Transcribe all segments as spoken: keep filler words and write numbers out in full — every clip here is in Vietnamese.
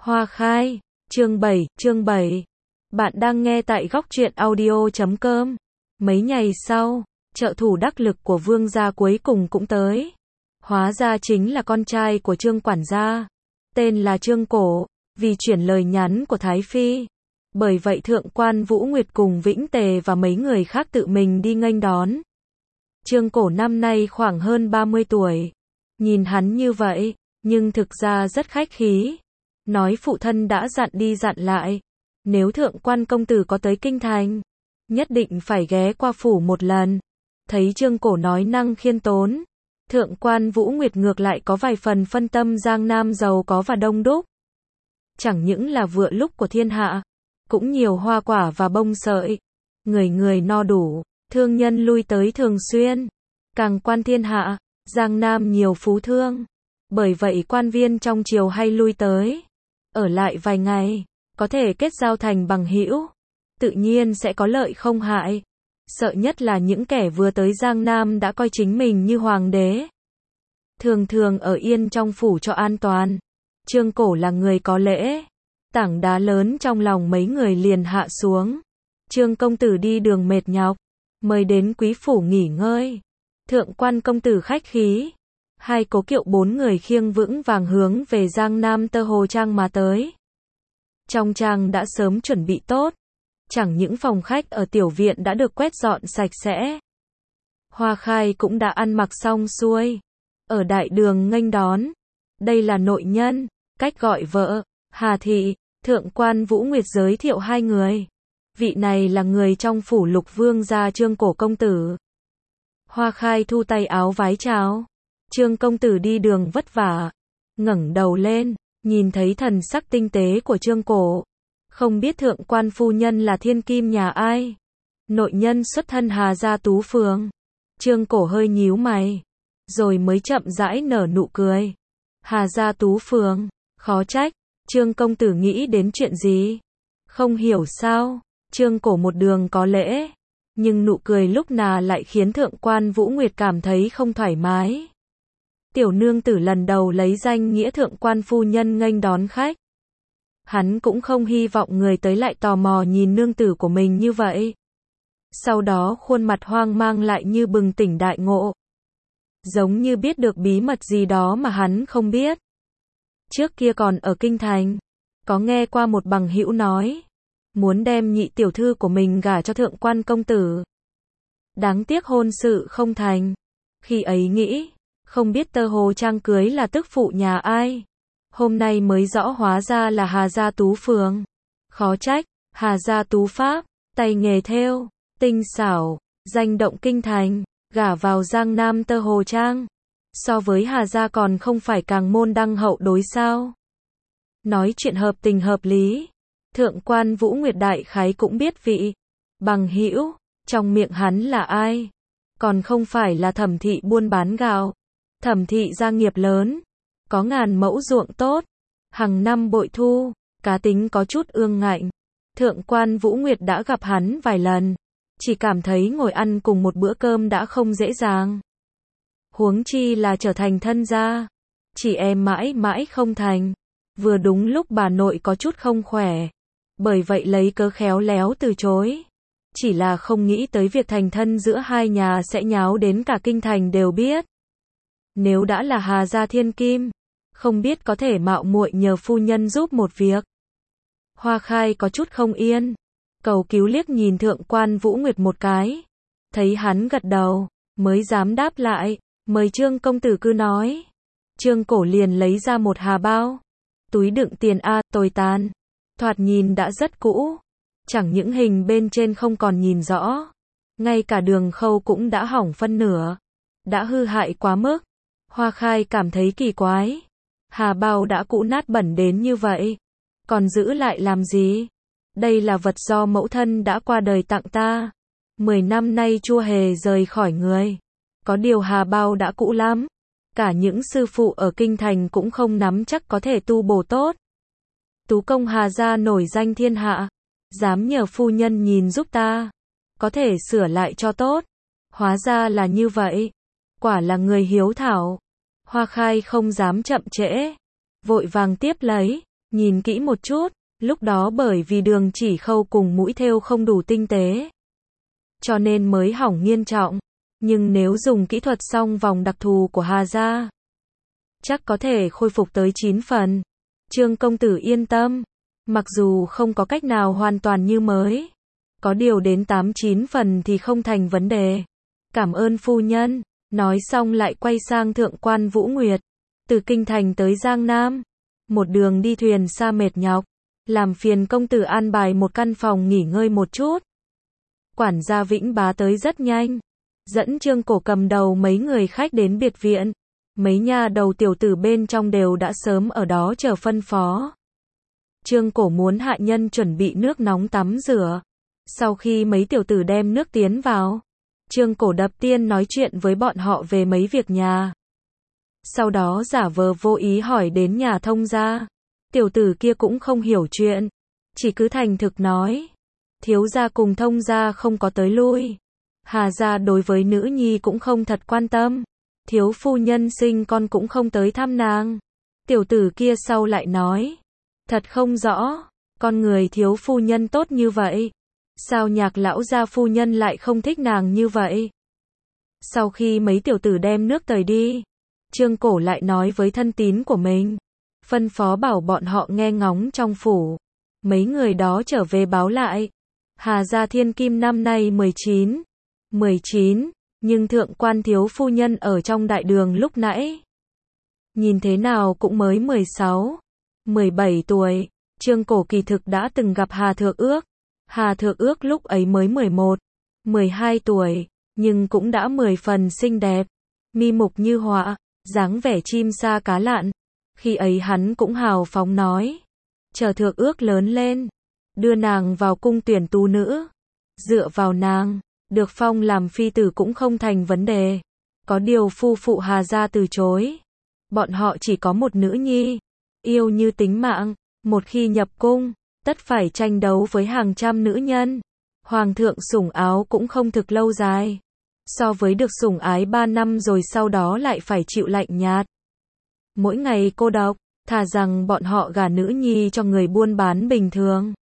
Hoa khai, chương bảy, chương bảy. Bạn đang nghe tại góc truyện audio chấm com. Mấy ngày sau, trợ thủ đắc lực của Vương gia cuối cùng cũng tới. Hóa ra chính là con trai của Trương quản gia, tên là Trương Cổ, vì chuyển lời nhắn của Thái Phi. Bởi vậy thượng quan Vũ Nguyệt cùng Vĩnh Tề và mấy người khác tự mình đi nghênh đón. Trương Cổ năm nay khoảng hơn ba mươi tuổi. Nhìn hắn như vậy, nhưng thực ra rất khách khí. Nói phụ thân đã dặn đi dặn lại. Nếu thượng quan công tử có tới kinh thành, nhất định phải ghé qua phủ một lần. Thấy Trương Cổ nói năng khiêm tốn, thượng quan Vũ Nguyệt ngược lại có vài phần phân tâm. Giang Nam giàu có và đông đúc. Chẳng những là vựa lúc của thiên hạ, cũng nhiều hoa quả và bông sợi. Người người no đủ, thương nhân lui tới thường xuyên. Càng quan thiên hạ, Giang Nam nhiều phú thương. Bởi vậy quan viên trong triều hay lui tới. Ở lại vài ngày, có thể kết giao thành bằng hữu. Tự nhiên sẽ có lợi không hại. Sợ nhất là những kẻ vừa tới Giang Nam đã coi chính mình như hoàng đế. Thường thường ở yên trong phủ cho an toàn. Trương Cổ là người có lễ. Tảng đá lớn trong lòng mấy người liền hạ xuống. Trương công tử đi đường mệt nhọc, mời đến quý phủ nghỉ ngơi. Thượng quan công tử khách khí. Hai cố kiệu bốn người khiêng vững vàng hướng về Giang Nam Tơ Hồ Trang mà tới. Trong trang đã sớm chuẩn bị tốt. Chẳng những phòng khách ở tiểu viện đã được quét dọn sạch sẽ. Hoa khai cũng đã ăn mặc xong xuôi. Ở đại đường nghênh đón. Đây là nội nhân, cách gọi vợ, Hà Thị. Thượng quan Vũ Nguyệt giới thiệu hai người. Vị này là người trong phủ Lục Vương gia Trương Cổ công tử. Hoa khai thu tay áo vái chào. Trương công tử đi đường vất vả. Ngẩng đầu lên, nhìn thấy thần sắc tinh tế của Trương Cổ. Không biết thượng quan phu nhân là thiên kim nhà ai. Nội nhân xuất thân Hà gia Tú Phường. Trương Cổ hơi nhíu mày, rồi mới chậm rãi nở nụ cười. Hà gia Tú Phường, khó trách. Trương công tử nghĩ đến chuyện gì? Không hiểu sao? Trương Cổ một đường có lễ, nhưng nụ cười lúc nào lại khiến thượng quan Vũ Nguyệt cảm thấy không thoải mái. Tiểu nương tử lần đầu lấy danh nghĩa thượng quan phu nhân nghênh đón khách. Hắn cũng không hy vọng người tới lại tò mò nhìn nương tử của mình như vậy. Sau đó khuôn mặt hoang mang lại như bừng tỉnh đại ngộ. Giống như biết được bí mật gì đó mà hắn không biết. Trước kia còn ở kinh thành, có nghe qua một bằng hữu nói, muốn đem nhị tiểu thư của mình gả cho thượng quan công tử. Đáng tiếc hôn sự không thành. Khi ấy nghĩ, không biết Tơ Hồ Trang cưới là tức phụ nhà ai. Hôm nay mới rõ hóa ra là Hà gia Tú Phường. Khó trách, Hà gia Tú Pháp, tay nghề thêu, tinh xảo, danh động kinh thành, gả vào Giang Nam Tơ Hồ Trang. So với Hà gia còn không phải càng môn đăng hậu đối sao. Nói chuyện hợp tình hợp lý. Thượng quan Vũ Nguyệt đại khái cũng biết vị bằng hữu trong miệng hắn là ai. Còn không phải là Thẩm thị buôn bán gạo. Thẩm thị gia nghiệp lớn, có ngàn mẫu ruộng tốt, hàng năm bội thu, cá tính có chút ương ngạnh. Thượng quan Vũ Nguyệt đã gặp hắn vài lần, chỉ cảm thấy ngồi ăn cùng một bữa cơm đã không dễ dàng. Huống chi là trở thành thân gia, chỉ e mãi mãi không thành. Vừa đúng lúc bà nội có chút không khỏe, bởi vậy lấy cớ khéo léo từ chối. Chỉ là không nghĩ tới việc thành thân giữa hai nhà sẽ nháo đến cả kinh thành đều biết. Nếu đã là Hà gia thiên kim, không biết có thể mạo muội nhờ phu nhân giúp một việc. Hoa khai có chút không yên, cầu cứu liếc nhìn thượng quan Vũ Nguyệt một cái. Thấy hắn gật đầu, mới dám đáp lại, mời Trương công tử cứ nói. Trương Cổ liền lấy ra một hà bao. Túi đựng tiền a, tồi tàn. Thoạt nhìn đã rất cũ. Chẳng những hình bên trên không còn nhìn rõ. Ngay cả đường khâu cũng đã hỏng phân nửa. Đã hư hại quá mức. Hoa khai cảm thấy kỳ quái. Hà bao đã cũ nát bẩn đến như vậy. Còn giữ lại làm gì? Đây là vật do mẫu thân đã qua đời tặng ta. Mười năm nay chưa hề rời khỏi người. Có điều hà bao đã cũ lắm. Cả những sư phụ ở kinh thành cũng không nắm chắc có thể tu bổ tốt. Tú công Hà gia nổi danh thiên hạ. Dám nhờ phu nhân nhìn giúp ta. Có thể sửa lại cho tốt. Hóa ra là như vậy. Quả là người hiếu thảo. Hoa khai không dám chậm trễ. Vội vàng tiếp lấy. Nhìn kỹ một chút, lúc đó bởi vì đường chỉ khâu cùng mũi thêu không đủ tinh tế, cho nên mới hỏng nghiêm trọng. Nhưng nếu dùng kỹ thuật song vòng đặc thù của Hà gia, chắc có thể khôi phục tới chín phần. Trương công tử yên tâm, mặc dù không có cách nào hoàn toàn như mới, có điều đến tám chín phần thì không thành vấn đề. Cảm ơn phu nhân. Nói xong lại quay sang thượng quan Vũ Nguyệt. Từ kinh thành tới Giang Nam, một đường đi thuyền xa mệt nhọc, làm phiền công tử an bài một căn phòng nghỉ ngơi một chút. Quản gia Vĩnh Bá tới rất nhanh, dẫn Trương Cổ cầm đầu mấy người khách đến biệt viện. Mấy nha đầu tiểu tử bên trong đều đã sớm ở đó chờ phân phó. Trương Cổ muốn hạ nhân chuẩn bị nước nóng tắm rửa. Sau khi mấy tiểu tử đem nước tiến vào, Trương Cổ đập tiên nói chuyện với bọn họ về mấy việc nhà. Sau đó giả vờ vô ý hỏi đến nhà thông gia. Tiểu tử kia cũng không hiểu chuyện, chỉ cứ thành thực nói. Thiếu gia cùng thông gia không có tới lui. Hà gia đối với nữ nhi cũng không thật quan tâm. Thiếu phu nhân sinh con cũng không tới thăm nàng. Tiểu tử kia sau lại nói. Thật không rõ, con người thiếu phu nhân tốt như vậy. Sao Nhạc lão gia phu nhân lại không thích nàng như vậy? Sau khi mấy tiểu tử đem nước tời đi, Trương Cổ lại nói với thân tín của mình, phân phó bảo bọn họ nghe ngóng trong phủ. Mấy người đó trở về báo lại, Hà gia thiên kim năm nay mười chín, mười chín, nhưng thượng quan thiếu phu nhân ở trong đại đường lúc nãy, nhìn thế nào cũng mới mười sáu, mười bảy tuổi. Trương Cổ kỳ thực đã từng gặp Hà Thượng Ước. Hà Thượng Ước lúc ấy mới mười một, mười hai tuổi, nhưng cũng đã mười phần xinh đẹp, mi mục như họa, dáng vẻ chim sa cá lặn. Khi ấy hắn cũng hào phóng nói, chờ Thượng Ước lớn lên, đưa nàng vào cung tuyển tú nữ, dựa vào nàng, được phong làm phi tử cũng không thành vấn đề. Có điều phu phụ Hà gia từ chối. Bọn họ chỉ có một nữ nhi, yêu như tính mạng, một khi nhập cung, tất phải tranh đấu với hàng trăm nữ nhân. Hoàng thượng sủng áo cũng không thực lâu dài. So với được sủng ái ba năm rồi sau đó lại phải chịu lạnh nhạt. Mỗi ngày cô độc, thà rằng bọn họ gả nữ nhi cho người buôn bán bình thường.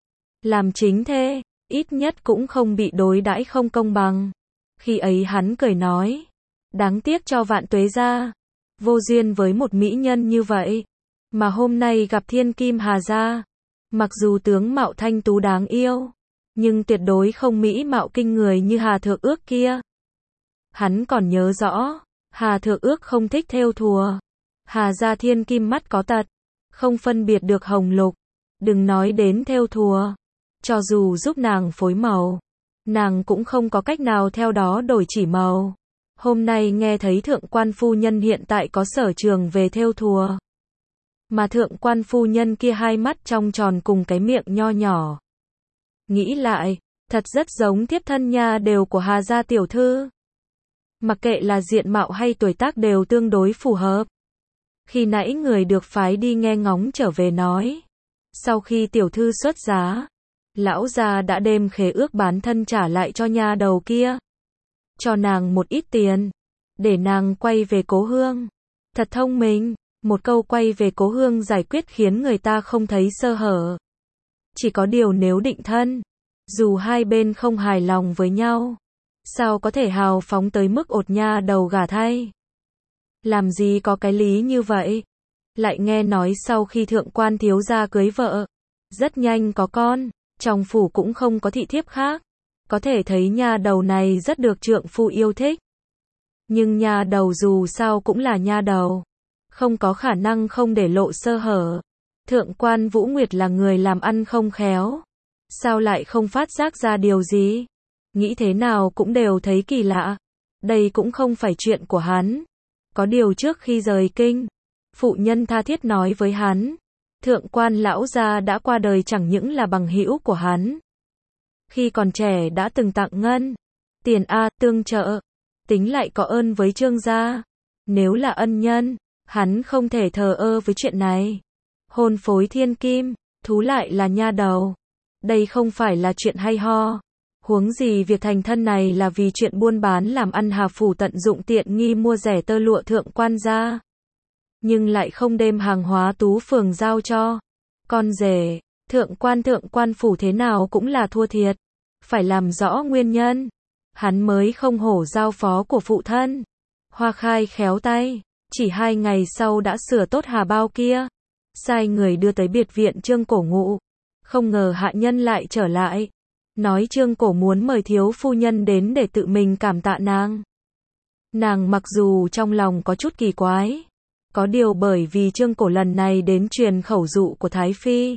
Làm chính thê, ít nhất cũng không bị đối đãi không công bằng. Khi ấy hắn cười nói, đáng tiếc cho Vạn Tuế gia, vô duyên với một mỹ nhân như vậy. Mà hôm nay gặp thiên kim Hà gia, mặc dù tướng mạo thanh tú đáng yêu, nhưng tuyệt đối không mỹ mạo kinh người như Hà Thượng Ước kia. Hắn còn nhớ rõ, Hà Thượng Ước không thích thêu thùa. Hà gia thiên kim mắt có tật, không phân biệt được hồng lục, đừng nói đến thêu thùa. Cho dù giúp nàng phối màu, nàng cũng không có cách nào theo đó đổi chỉ màu. Hôm nay nghe thấy thượng quan phu nhân hiện tại có sở trường về thêu thùa. Mà thượng quan phu nhân kia hai mắt trong tròn cùng cái miệng nho nhỏ. Nghĩ lại, thật rất giống thiếp thân nha đều của Hà gia tiểu thư. Mặc kệ là diện mạo hay tuổi tác đều tương đối phù hợp. Khi nãy người được phái đi nghe ngóng trở về nói, sau khi tiểu thư xuất giá, lão gia đã đem khế ước bán thân trả lại cho nha đầu kia. Cho nàng một ít tiền, để nàng quay về cố hương. Thật thông minh, một câu quay về cố hương giải quyết khiến người ta không thấy sơ hở. Chỉ có điều nếu định thân, dù hai bên không hài lòng với nhau, sao có thể hào phóng tới mức ột nha đầu gả thay. Làm gì có cái lý như vậy. Lại nghe nói sau khi thượng quan thiếu gia cưới vợ, rất nhanh có con, trong phủ cũng không có thị thiếp khác. Có thể thấy nha đầu này rất được trượng phu yêu thích. Nhưng nha đầu dù sao cũng là nha đầu, không có khả năng không để lộ sơ hở. Thượng quan Vũ Nguyệt là người làm ăn không khéo, sao lại không phát giác ra điều gì? Nghĩ thế nào cũng đều thấy kỳ lạ. Đây cũng không phải chuyện của hắn. Có điều trước khi rời kinh, phụ nhân tha thiết nói với hắn, thượng quan lão gia đã qua đời chẳng những là bằng hữu của hắn. Khi còn trẻ đã từng tặng ngân, tiền a tương trợ, tính lại có ơn với Trương gia. Nếu là ân nhân, hắn không thể thờ ơ với chuyện này. Hôn phối thiên kim, thú lại là nha đầu. Đây không phải là chuyện hay ho. Huống gì việc thành thân này là vì chuyện buôn bán làm ăn Hà phủ tận dụng tiện nghi mua rẻ tơ lụa thượng quan gia. Nhưng lại không đem hàng hóa Tú phường giao cho. Con rể, thượng quan thượng quan phủ thế nào cũng là thua thiệt. Phải làm rõ nguyên nhân. Hắn mới không hổ giao phó của phụ thân. Hoa Khai khéo tay, chỉ hai ngày sau đã sửa tốt hà bao kia. Sai người đưa tới biệt viện Trương Cổ ngụ. Không ngờ hạ nhân lại trở lại. Nói Trương Cổ muốn mời thiếu phu nhân đến để tự mình cảm tạ nàng. Nàng mặc dù trong lòng có chút kỳ quái. Có điều bởi vì Trương Cổ lần này đến truyền khẩu dụ của Thái Phi.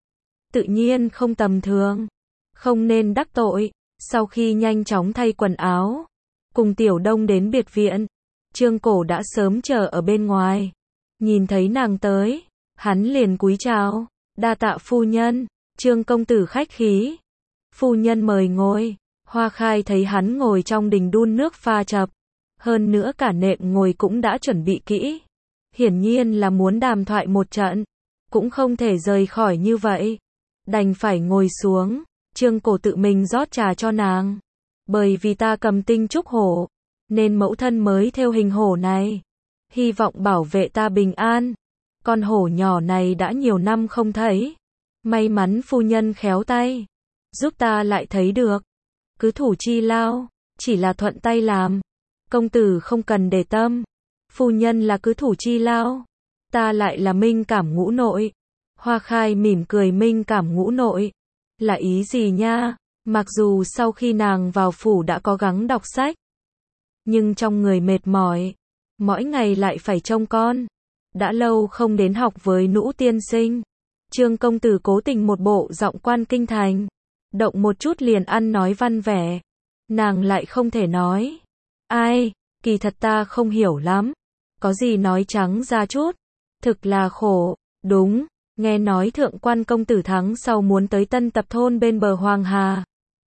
Tự nhiên không tầm thường. Không nên đắc tội. Sau khi nhanh chóng thay quần áo. Cùng Tiểu Đông đến biệt viện. Trương Cổ đã sớm chờ ở bên ngoài. Nhìn thấy nàng tới. Hắn liền cúi chào. Đa tạ phu nhân. Trương công tử khách khí. Phu nhân mời ngồi. Hoa Khai thấy hắn ngồi trong đình đun nước pha chập. Hơn nữa cả nệm ngồi cũng đã chuẩn bị kỹ. Hiển nhiên là muốn đàm thoại một trận. Cũng không thể rời khỏi như vậy. Đành phải ngồi xuống. Trương Cổ tự mình rót trà cho nàng. Bởi vì ta cầm tinh trúc hổ. Nên mẫu thân mới thêu hình hổ này. Hy vọng bảo vệ ta bình an. Con hổ nhỏ này đã nhiều năm không thấy. May mắn phu nhân khéo tay. Giúp ta lại thấy được. Cứ thủ chi lao. Chỉ là thuận tay làm. Công tử không cần để tâm. Phu nhân là cứ thủ chi lao. Ta lại là minh cảm ngũ nội. Hoa Khai mỉm cười minh cảm ngũ nội. Là ý gì nha? Mặc dù sau khi nàng vào phủ đã cố gắng đọc sách. Nhưng trong người mệt mỏi. Mỗi ngày lại phải trông con. Đã lâu không đến học với Nũ tiên sinh. Trương công tử cố tình một bộ giọng quan kinh thành. Động một chút liền ăn nói văn vẻ. Nàng lại không thể nói. Ai, kỳ thật ta không hiểu lắm. Có gì nói trắng ra chút. Thực là khổ. Đúng, nghe nói thượng quan công tử tháng sau muốn tới Tân Tập thôn bên bờ Hoàng Hà.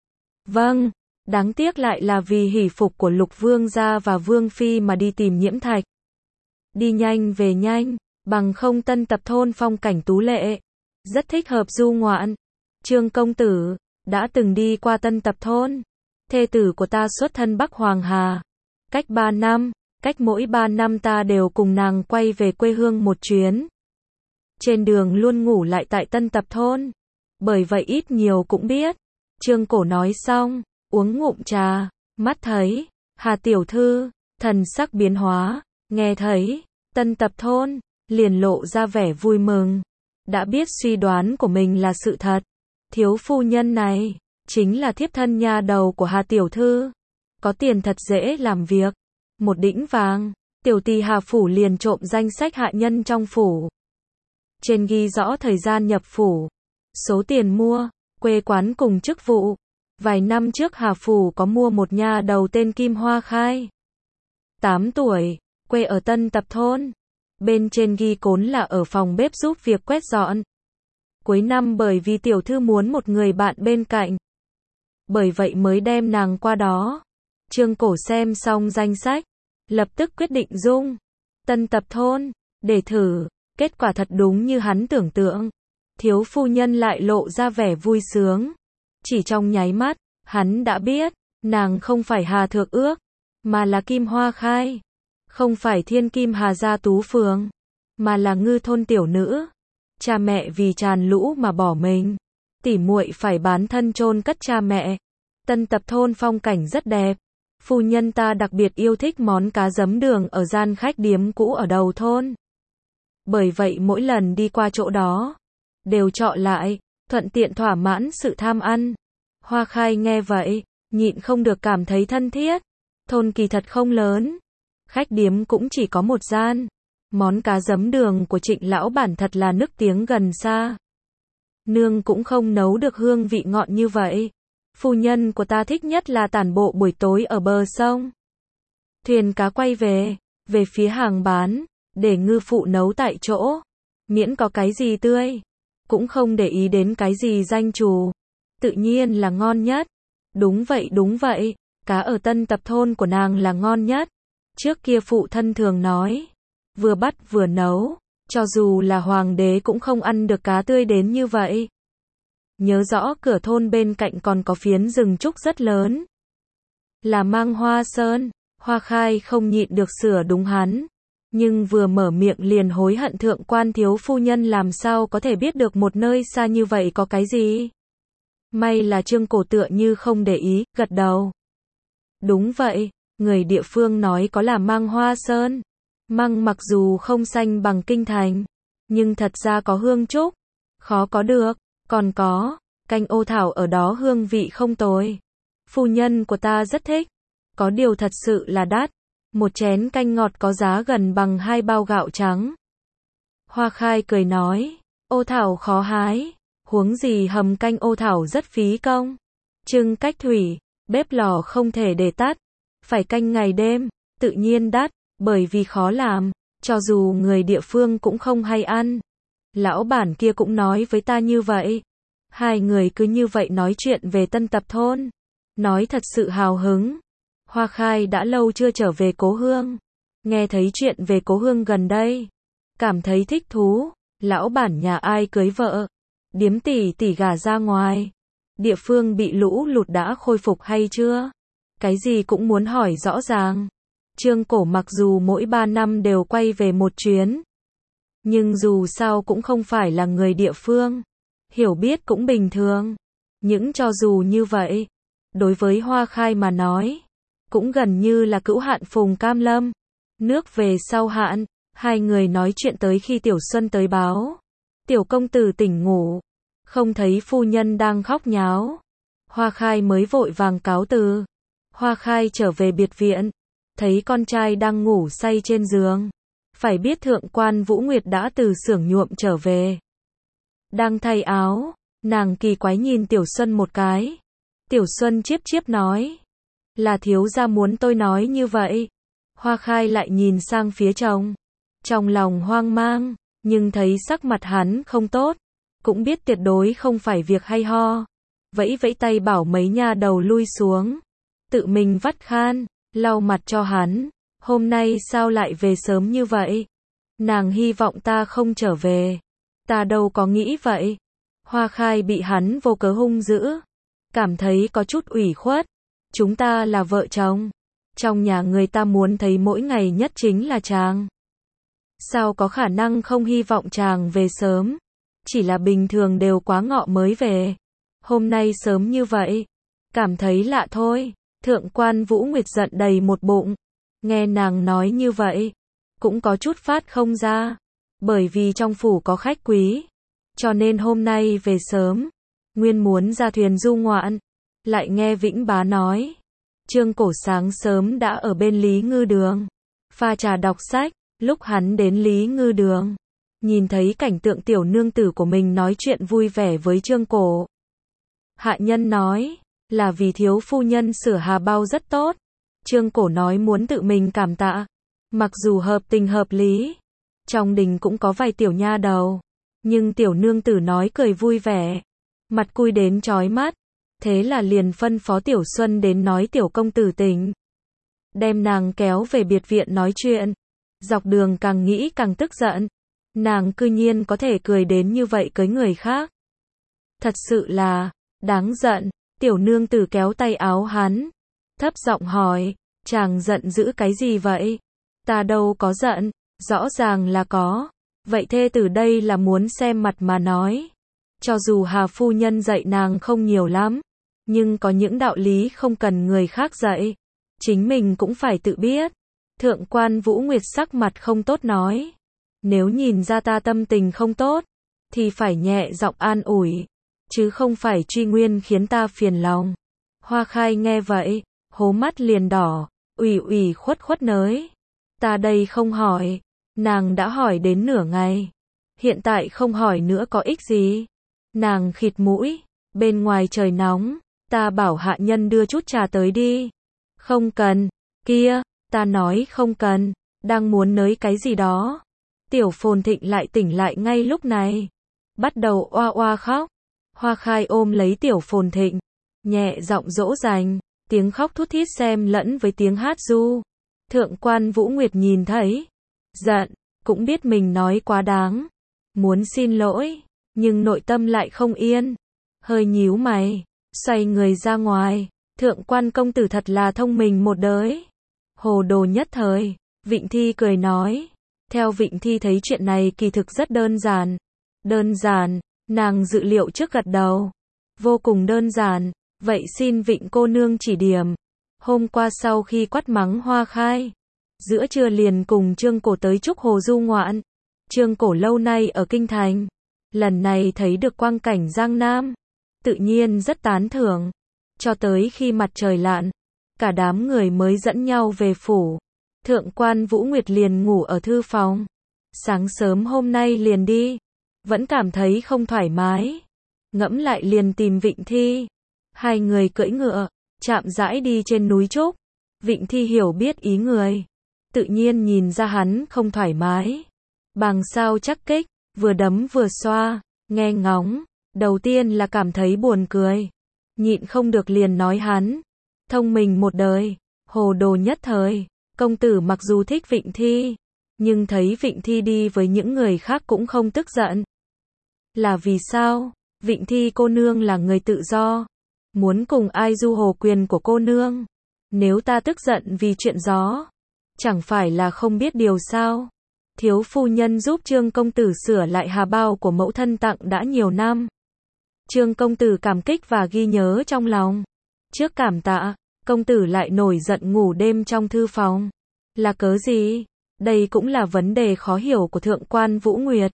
Vâng, đáng tiếc lại là vì hỷ phục của Lục Vương gia và Vương Phi mà đi tìm Nhiễm Thạch. Đi nhanh về nhanh, bằng không Tân Tập thôn phong cảnh tú lệ. Rất thích hợp du ngoạn. Trương công tử, đã từng đi qua Tân Tập thôn. Thê tử của ta xuất thân Bắc Hoàng Hà. Cách ba năm, cách mỗi ba năm ta đều cùng nàng quay về quê hương một chuyến. Trên đường luôn ngủ lại tại Tân Tập thôn. Bởi vậy ít nhiều cũng biết. Trương Cổ nói xong, uống ngụm trà, mắt thấy, Hà tiểu thư, thần sắc biến hóa, nghe thấy, Tân Tập thôn, liền lộ ra vẻ vui mừng. Đã biết suy đoán của mình là sự thật. Thiếu phu nhân này, chính là thiếp thân nha đầu của Hà tiểu thư. Có tiền thật dễ làm việc. Một đĩnh vàng, tiểu tỳ Hà phủ liền trộm danh sách hạ nhân trong phủ. Trên ghi rõ thời gian nhập phủ, số tiền mua, quê quán cùng chức vụ. Vài năm trước Hà phủ có mua một nha đầu tên Kim Hoa Khai. tám tuổi, quê ở Tân Tập thôn. Bên trên ghi cốn là ở phòng bếp giúp việc quét dọn. Cuối năm bởi vì tiểu thư muốn một người bạn bên cạnh. Bởi vậy mới đem nàng qua đó. Trương Cổ xem xong danh sách, lập tức quyết định dung Tân Tập thôn, để thử. Kết quả thật đúng như hắn tưởng tượng. Thiếu phu nhân lại lộ ra vẻ vui sướng. Chỉ trong nháy mắt, hắn đã biết, nàng không phải Hà Thượng Ước, mà là Kim Hoa Khai. Không phải thiên kim Hà gia tú phường, mà là ngư thôn tiểu nữ. Cha mẹ vì tràn lũ mà bỏ mình. Tỉ muội phải bán thân chôn cất cha mẹ. Tân Tập thôn phong cảnh rất đẹp. Phu nhân ta đặc biệt yêu thích món cá giấm đường ở gian khách điếm cũ ở đầu thôn. Bởi vậy mỗi lần đi qua chỗ đó, đều chọ lại, thuận tiện thỏa mãn sự tham ăn. Hoa Khai nghe vậy, nhịn không được cảm thấy thân thiết. Thôn kỳ thật không lớn. Khách điếm cũng chỉ có một gian. Món cá giấm đường của Trịnh lão bản thật là nức tiếng gần xa. Nương cũng không nấu được hương vị ngọt như vậy. Phu nhân của ta thích nhất là tản bộ buổi tối ở bờ sông. Thuyền cá quay về, về phía hàng bán, để ngư phụ nấu tại chỗ. Miễn có cái gì tươi, cũng không để ý đến cái gì danh trù. Tự nhiên là ngon nhất. Đúng vậy đúng vậy, cá ở Tân Tập thôn của nàng là ngon nhất. Trước kia phụ thân thường nói, vừa bắt vừa nấu, cho dù là hoàng đế cũng không ăn được cá tươi đến như vậy. Nhớ rõ cửa thôn bên cạnh còn có phiến rừng trúc rất lớn. Là Mang Hoa Sơn. Hoa Khai không nhịn được sửa đúng hắn. Nhưng vừa mở miệng liền hối hận thượng quan thiếu phu nhân làm sao có thể biết được một nơi xa như vậy có cái gì. May là Trương Cổ tựa như không để ý, gật đầu. Đúng vậy, người địa phương nói có là Măng Hoa Sơn. Măng mặc dù không xanh bằng kinh thành, nhưng thật ra có hương trúc, khó có được, còn có, canh ô thảo ở đó hương vị không tồi. Phu nhân của ta rất thích, có điều thật sự là đắt, một chén canh ngọt có giá gần bằng hai bao gạo trắng. Hoa Khai cười nói, ô thảo khó hái, huống gì hầm canh ô thảo rất phí công. Trưng cách thủy, bếp lò không thể để tắt, phải canh ngày đêm, tự nhiên đắt, bởi vì khó làm, cho dù người địa phương cũng không hay ăn. Lão bản kia cũng nói với ta như vậy. Hai người cứ như vậy nói chuyện về Tân Tập thôn, nói thật sự hào hứng. Hoa Khai đã lâu chưa trở về cố hương, nghe thấy chuyện về cố hương gần đây, cảm thấy thích thú. Lão bản nhà ai cưới vợ, điếm tỷ tỷ gả ra ngoài, địa phương bị lũ lụt đã khôi phục hay chưa, cái gì cũng muốn hỏi rõ ràng. Trương Cổ mặc dù mỗi ba năm đều quay về một chuyến, nhưng dù sao cũng không phải là người địa phương, hiểu biết cũng bình thường. Những cho dù như vậy, đối với Hoa Khai mà nói, cũng gần như là cữu hạn phùng cam lâm. Nước về sau hạn, hai người nói chuyện tới khi Tiểu Xuân tới báo. Tiểu công tử tỉnh ngủ, không thấy phu nhân đang khóc nháo. Hoa Khai mới vội vàng cáo từ. Hoa Khai trở về biệt viện, thấy con trai đang ngủ say trên giường. Phải biết thượng quan Vũ Nguyệt đã từ xưởng nhuộm trở về, đang thay áo, nàng kỳ quái nhìn Tiểu Xuân một cái. Tiểu Xuân chiếp chiếp nói, là thiếu gia muốn tôi nói như vậy. Hoa Khai lại nhìn sang phía chồng, trong lòng hoang mang, nhưng thấy sắc mặt hắn không tốt, cũng biết tuyệt đối không phải việc hay ho. Vẫy vẫy tay bảo mấy nha đầu lui xuống, tự mình vắt khan, lau mặt cho hắn. Hôm nay sao lại về sớm như vậy? Nàng hy vọng ta không trở về. Ta đâu có nghĩ vậy. Hoa Khai bị hắn vô cớ hung dữ, cảm thấy có chút ủy khuất. Chúng ta là vợ chồng, trong nhà người ta muốn thấy mỗi ngày nhất chính là chàng. Sao có khả năng không hy vọng chàng về sớm? Chỉ là bình thường đều quá ngọ mới về. Hôm nay sớm như vậy, cảm thấy lạ thôi. Thượng quan Vũ Nguyệt giận đầy một bụng. Nghe nàng nói như vậy, cũng có chút phát không ra. Bởi vì trong phủ có khách quý, cho nên hôm nay về sớm. Nguyên muốn ra thuyền du ngoạn, lại nghe Vĩnh Bá nói. Trương Cổ sáng sớm đã ở bên Lý Ngư Đường, pha trà đọc sách. Lúc hắn đến Lý Ngư Đường, nhìn thấy cảnh tượng tiểu nương tử của mình nói chuyện vui vẻ với Trương Cổ. Hạ nhân nói, là vì thiếu phu nhân sửa hà bao rất tốt. Trương Cổ nói muốn tự mình cảm tạ. Mặc dù hợp tình hợp lý, trong đình cũng có vài tiểu nha đầu, nhưng tiểu nương tử nói cười vui vẻ, mặt cui đến chói mắt. Thế là liền phân phó Tiểu Xuân đến nói tiểu công tử tỉnh, đem nàng kéo về biệt viện nói chuyện. Dọc đường càng nghĩ càng tức giận, nàng cư nhiên có thể cười đến như vậy cưới người khác. Thật sự là đáng giận. Tiểu nương tử kéo tay áo hắn, thấp giọng hỏi, chàng giận dữ cái gì vậy? Ta đâu có giận, rõ ràng là có. Vậy thê tử đây là muốn xem mặt mà nói. Cho dù Hà phu nhân dạy nàng không nhiều lắm, nhưng có những đạo lý không cần người khác dạy, chính mình cũng phải tự biết. Thượng quan Vũ Nguyệt sắc mặt không tốt nói, nếu nhìn ra ta tâm tình không tốt, thì phải nhẹ giọng an ủi, chứ không phải truy nguyên khiến ta phiền lòng. Hoa Khai nghe vậy, hố mắt liền đỏ, ủy ủy khuất khuất nới. Ta đây không hỏi, nàng đã hỏi đến nửa ngày, hiện tại không hỏi nữa có ích gì. Nàng khịt mũi, bên ngoài trời nóng, ta bảo hạ nhân đưa chút trà tới đi. Không cần, kia, ta nói không cần, đang muốn nới cái gì đó. Tiểu Phồn Thịnh lại tỉnh lại ngay lúc này, bắt đầu oa oa khóc. Hoa Khai ôm lấy Tiểu Phồn Thịnh, nhẹ giọng dỗ dành, tiếng khóc thút thít xen lẫn với tiếng hát ru. Thượng quan Vũ Nguyệt nhìn thấy, giận, cũng biết mình nói quá đáng, muốn xin lỗi, nhưng nội tâm lại không yên, hơi nhíu mày, xoay người ra ngoài. Thượng quan công tử thật là thông minh một đời. Hồ đồ nhất thời, Vịnh Thi cười nói, Theo Vịnh Thi thấy chuyện này kỳ thực rất đơn giản. Đơn giản, nàng dự liệu trước gật đầu. Vô cùng đơn giản, vậy xin Vịnh cô nương chỉ điểm. Hôm qua sau khi quát mắng Hoa Khai, giữa trưa liền cùng Trương Cổ tới Trúc Hồ du ngoạn. Trương Cổ lâu nay ở Kinh Thành, lần này thấy được quang cảnh Giang Nam, tự nhiên rất tán thưởng. Cho tới khi mặt trời lặn, cả đám người mới dẫn nhau về phủ. Thượng quan Vũ Nguyệt liền ngủ ở thư phòng. Sáng sớm hôm nay liền đi, vẫn cảm thấy không thoải mái. Ngẫm lại liền tìm Vịnh Thi. Hai người cưỡi ngựa, chạm rãi đi trên núi Trúc. Vịnh Thi hiểu biết ý người, tự nhiên nhìn ra hắn không thoải mái. Bàng sao chắc kích, vừa đấm vừa xoa, nghe ngóng. Đầu tiên là cảm thấy buồn cười, nhịn không được liền nói hắn thông minh một đời, hồ đồ nhất thời. Công tử mặc dù thích Vịnh Thi, nhưng thấy Vịnh Thi đi với những người khác cũng không tức giận. Là vì sao? Vịnh Thi cô nương là người tự do, muốn cùng ai du hồ quyền của cô nương. Nếu ta tức giận vì chuyện gió, chẳng phải là không biết điều sao? Thiếu phu nhân giúp Trương công tử sửa lại hà bao của mẫu thân tặng đã nhiều năm. Trương công tử cảm kích và ghi nhớ trong lòng. Trước cảm tạ, công tử lại nổi giận ngủ đêm trong thư phòng. Là cớ gì? Đây cũng là vấn đề khó hiểu của thượng quan Vũ Nguyệt.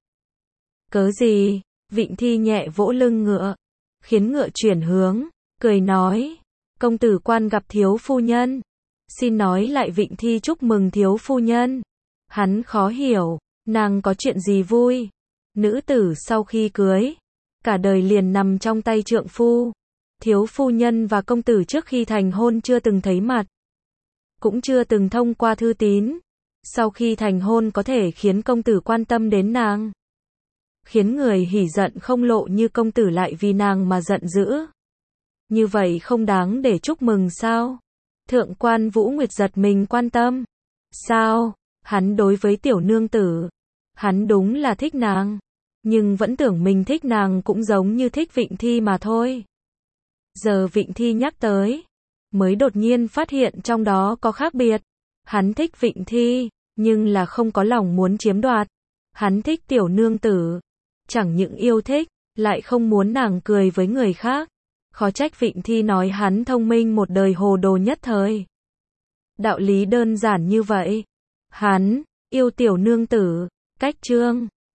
Cớ gì? Vịnh Thi nhẹ vỗ lưng ngựa, khiến ngựa chuyển hướng, cười nói. Công tử quan gặp thiếu phu nhân. Xin nói lại. Vịnh Thi chúc mừng thiếu phu nhân. Hắn khó hiểu, nàng có chuyện gì vui? Nữ tử sau khi cưới, cả đời liền nằm trong tay trượng phu. Thiếu phu nhân và công tử trước khi thành hôn chưa từng thấy mặt, cũng chưa từng thông qua thư tín. Sau khi thành hôn có thể khiến công tử quan tâm đến nàng, khiến người hỉ giận không lộ như công tử lại vì nàng mà giận dữ. Như vậy không đáng để chúc mừng sao? Thượng quan Vũ Nguyệt giật mình quan tâm. Sao? Hắn đối với tiểu nương tử, hắn đúng là thích nàng, nhưng vẫn tưởng mình thích nàng cũng giống như thích Vịnh Thi mà thôi. Giờ Vịnh Thi nhắc tới, mới đột nhiên phát hiện trong đó có khác biệt. Hắn thích Vịnh Thi, nhưng là không có lòng muốn chiếm đoạt. Hắn thích tiểu nương tử, chẳng những yêu thích, lại không muốn nàng cười với người khác. Khó trách Vịnh Thi nói hắn thông minh một đời hồ đồ nhất thời. Đạo lý đơn giản như vậy. Hắn yêu tiểu nương tử, cách Trương